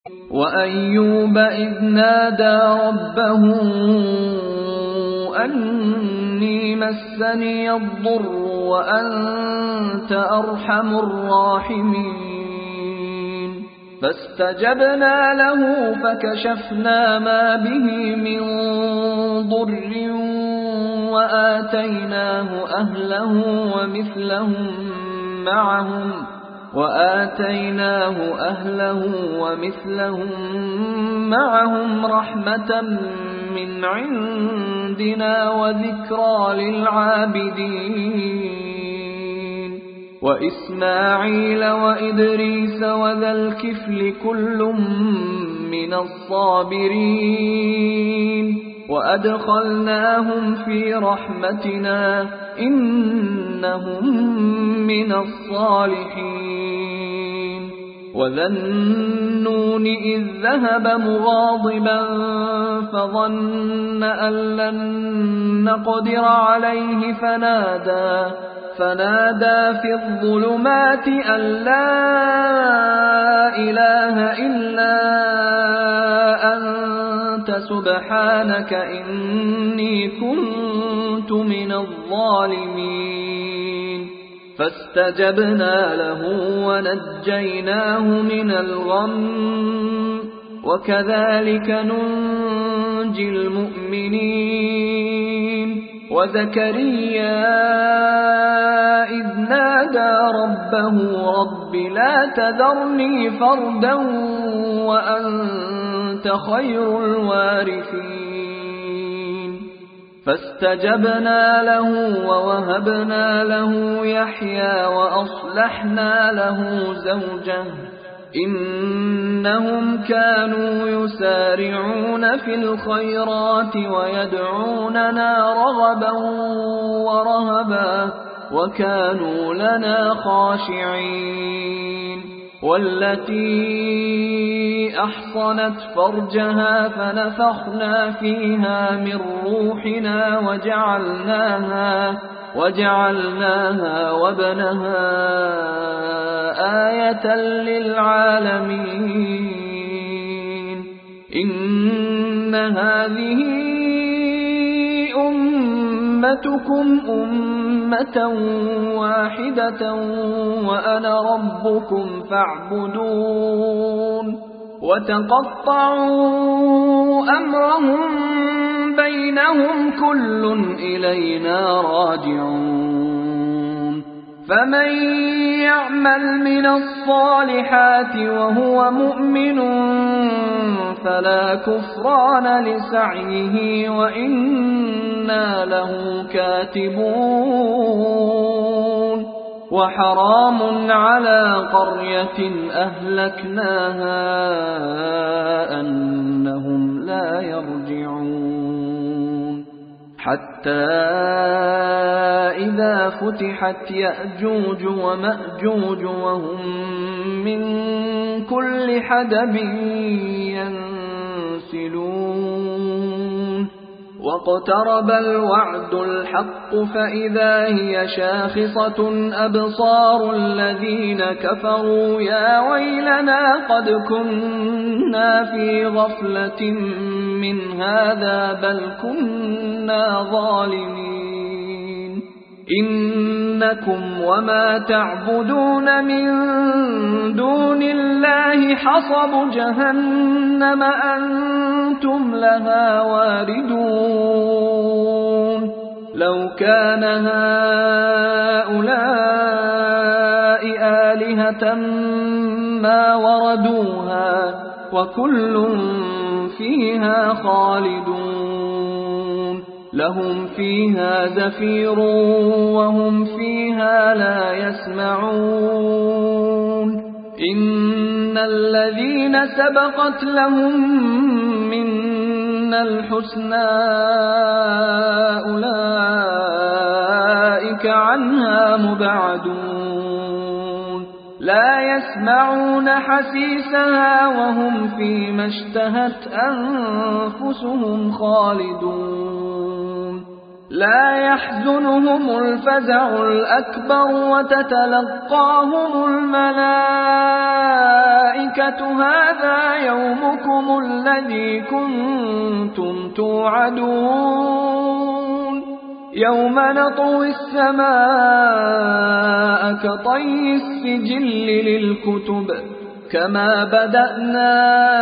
وأيوب إذ نادى ربه أني مسني الضر وأنت أرحم الراحمين فاستجبنا له فكشفنا ما به من ضر وآتيناه أهله ومثلهم معهم رحمة من عندنا وذكرى للعابدين وإسماعيل وإدريس وذا الكفل كل من الصابرين وأدخلناهم في رحمتنا إنهم من الصالحين وذا النون إذ ذهب مغاضبا فظن أن لن نقدر عليه فنادى في الظلمات أن لا إله إلا أنت سبحانك إني كنت من الظالمين فاستجبنا له ونجيناه من الغم وكذلك ننجي المؤمنين وزكريا إذ نادى ربه رب لا تذرني فردا وأنت خير الوارثين فاستجبنا له ووهبنا له يحيى وأصلحنا له زوجه إنهم كانوا يسارعون في الخيرات ويدعوننا رغبا ورهبا وكانوا لنا خاشعين والتي أحصنت فرجها فنفخنا فيها من روحنا وجعلناها وابنها آية للعالمين إن هذه أمتكم أمة واحدة وأنا ربكم فاعبدون وتقطعوا أمرهم بينهم كل إلينا راجعون فمن يعمل من الصالحات وهو مؤمن فلا كفران لسعيه وإنا له كاتبون وحرام على قرية أهلكناها أنهم لا يرجعون حتى إذا فتحت يأجوج ومأجوج وهم من كل حدب ينسلون واقترب الوعد الحق فإذا هي شاخصة أبصار الذين كفروا يا ويلنا قد كنا في غفلة من هذا بل كنا ظالمين إنكم وما تعبدون من دون الله حصب جهنم أنتم لها واردون لو كان هؤلاء آلهة ما وردوها وكل فيها خالدون لهم فيها زفير وهم فيها لا يسمعون إن الذين سبقت لهم منا الحسنى أولئك عنها مبعدون لا يسمعون حسيسها وهم فيما اشتهت أنفسهم خالدون لا يحزنهم الفزع الأكبر وتتلقاهم الملائكة هذا يومكم الذي كنتم توعدون يوم نطوي السماء كطي السجل للكتب كما بدأنا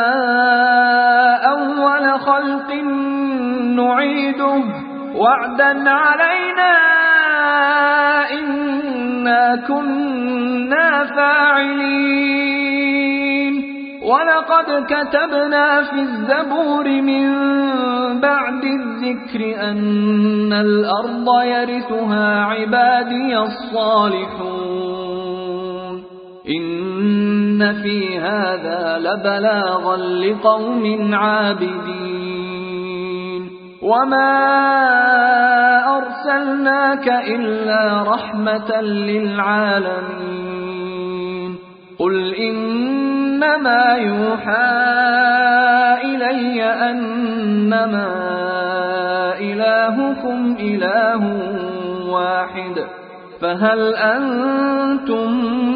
أول خلق نعيده وعدا علينا إنا كنا فاعلين ولقد كتبنا في الزبور من بعد الذكر أن الأرض يرثها عبادي الصالحون إن في هذا لبلاغا لقوم عابدين وما أرسلناك إلا رحمة للعالمين قل إنما يوحى إلي أنما إلهكم إله واحد فهل أنتم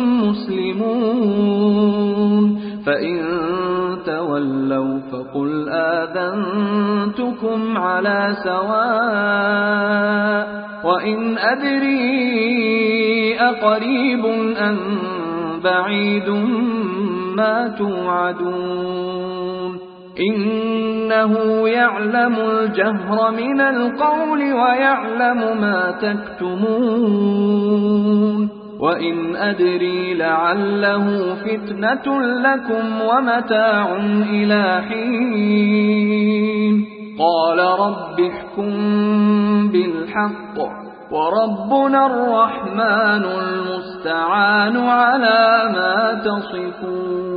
مسلمون فإن تولوا فقل آذنتكم على سواء وإن أدري أقريب أم بعيد ما توعدون إنه يعلم الجهر من القول ويعلم ما تكتمون وإن أدري لعله فتنة لكم ومتاع إلى حين قال رب احكم بالحق وربنا الرحمن المستعان على ما تصفون